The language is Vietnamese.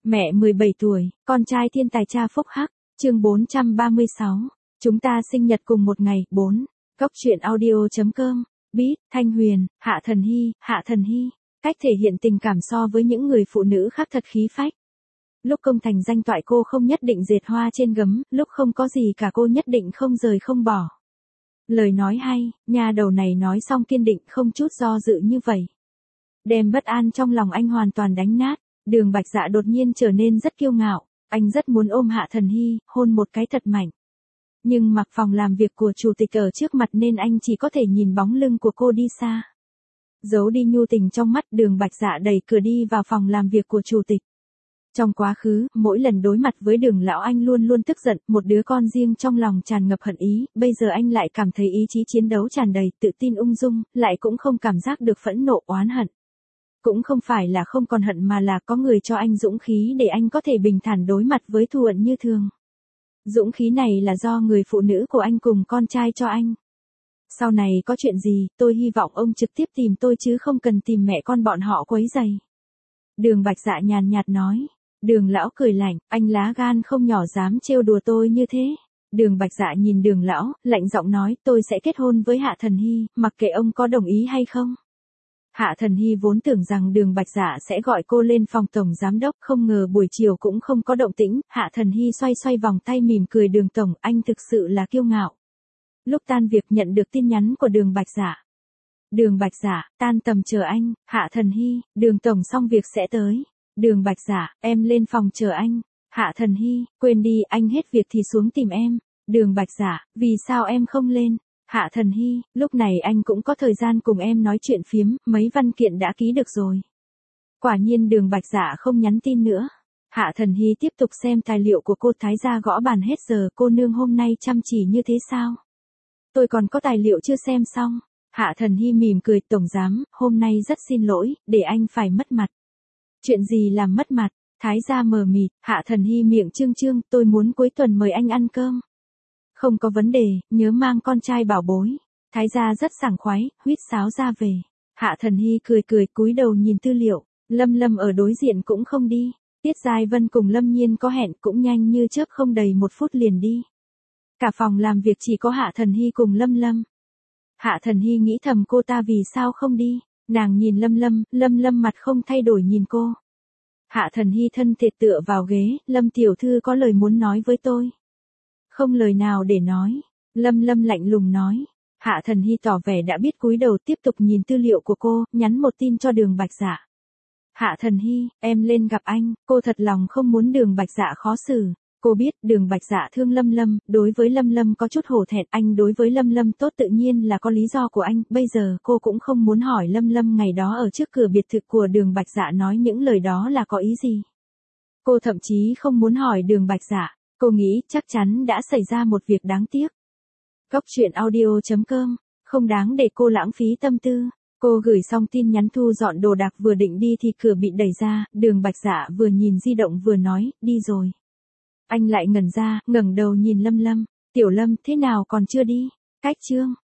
Mẹ 17 tuổi, con trai thiên tài cha phúc hắc, chương 436. Chúng ta sinh nhật cùng một ngày, 4. Góc truyện audio.com. Beat, Thanh Huyền, Hạ Thần Hy. Cách thể hiện tình cảm so với những người phụ nữ khác thật khí phách. Lúc công thành danh toại cô không nhất định dệt hoa trên gấm, lúc không có gì cả cô nhất định không rời không bỏ. Lời nói hay, nha đầu này nói xong kiên định không chút do dự như vậy. Đem bất an trong lòng anh hoàn toàn đánh nát. Đường Bạch Dạ đột nhiên trở nên rất kiêu ngạo, anh rất muốn ôm Hạ Thần Hy, hôn một cái thật mạnh. Nhưng mặc phòng làm việc của chủ tịch ở trước mặt nên anh chỉ có thể nhìn bóng lưng của cô đi xa. Giấu đi nhu tình trong mắt, Đường Bạch Dạ đẩy cửa đi vào phòng làm việc của chủ tịch. Trong quá khứ, mỗi lần đối mặt với Đường lão anh luôn luôn tức giận, một đứa con riêng trong lòng tràn ngập hận ý, bây giờ anh lại cảm thấy ý chí chiến đấu tràn đầy, tự tin ung dung, lại cũng không cảm giác được phẫn nộ oán hận. Cũng không phải là không còn hận mà là có người cho anh dũng khí để anh có thể bình thản đối mặt với thù hận như thường. Dũng khí này là do người phụ nữ của anh cùng con trai cho anh. Sau này có chuyện gì, tôi hy vọng ông trực tiếp tìm tôi chứ không cần tìm mẹ con bọn họ quấy rầy. Đường Bạch Dạ nhàn nhạt nói. Đường lão cười lạnh, anh lá gan không nhỏ dám trêu đùa tôi như thế. Đường Bạch Dạ nhìn Đường lão, lạnh giọng nói tôi sẽ kết hôn với Hạ Thần Hy, mặc kệ ông có đồng ý hay không. Hạ Thần Hy vốn tưởng rằng Đường Bạch Dạ sẽ gọi cô lên phòng tổng giám đốc, không ngờ buổi chiều cũng không có động tĩnh. Hạ Thần Hy xoay xoay vòng tay mỉm cười, Đường tổng, anh thực sự là kiêu ngạo. Lúc tan việc nhận được tin nhắn của Đường Bạch Dạ. Đường Bạch Dạ, tan tầm chờ anh. Hạ Thần Hy, Đường tổng xong việc sẽ tới. Đường Bạch Dạ, em lên phòng chờ anh. Hạ Thần Hy, quên đi, anh hết việc thì xuống tìm em. Đường Bạch Dạ, vì sao em không lên? Hạ Thần Hy, lúc này anh cũng có thời gian cùng em nói chuyện phiếm, mấy văn kiện đã ký được rồi. Quả nhiên Đường Bạch Dạ không nhắn tin nữa. Hạ Thần Hy tiếp tục xem tài liệu của cô, thái gia gõ bàn hết giờ, cô nương hôm nay chăm chỉ như thế sao? Tôi còn có tài liệu chưa xem xong. Hạ Thần Hy mỉm cười, tổng giám, hôm nay rất xin lỗi, để anh phải mất mặt. Chuyện gì làm mất mặt? Thái gia mờ mịt. Hạ Thần Hy miệng trương trương, tôi muốn cuối tuần mời anh ăn cơm. Không có vấn đề, nhớ mang con trai bảo bối. Thái gia rất sảng khoái, huýt sáo ra về. Hạ Thần Hy cười cười cúi đầu nhìn tư liệu. Lâm Lâm ở đối diện cũng không đi. Tiết Giai Vân cùng Lâm Nhiên có hẹn, cũng nhanh như chớp không đầy 1 phút liền đi. Cả phòng làm việc chỉ có Hạ Thần Hy cùng Lâm Lâm. Hạ Thần Hy nghĩ thầm cô ta vì sao không đi. Nàng nhìn Lâm Lâm mặt không thay đổi nhìn cô. Hạ Thần Hy thân thiệt tựa vào ghế, Lâm tiểu thư có lời muốn nói với tôi. Không lời nào để nói. Lâm lạnh lùng nói. Hạ Thần Hy tỏ vẻ đã biết cúi đầu tiếp tục nhìn tư liệu của cô, nhắn một tin cho Đường Bạch Dạ. Hạ Thần Hy, em lên gặp anh, cô thật lòng không muốn Đường Bạch Dạ khó xử. Cô biết Đường Bạch Dạ thương Lâm, đối với Lâm có chút hổ thẹn, anh đối với Lâm tốt tự nhiên là có lý do của anh, bây giờ cô cũng không muốn hỏi Lâm ngày đó ở trước cửa biệt thự của Đường Bạch Dạ nói những lời đó là có ý gì. Cô thậm chí không muốn hỏi Đường Bạch Dạ, cô nghĩ chắc chắn đã xảy ra một việc đáng tiếc. Góc truyện audio.com, không đáng để cô lãng phí tâm tư. Cô gửi xong tin nhắn thu dọn đồ đạc vừa định đi thì cửa bị đẩy ra, Đường Bạch Dạ vừa nhìn di động vừa nói, đi rồi. Anh lại ngẩn ra, ngẩng đầu nhìn Lâm, tiểu Lâm thế nào còn chưa đi? Cách chương.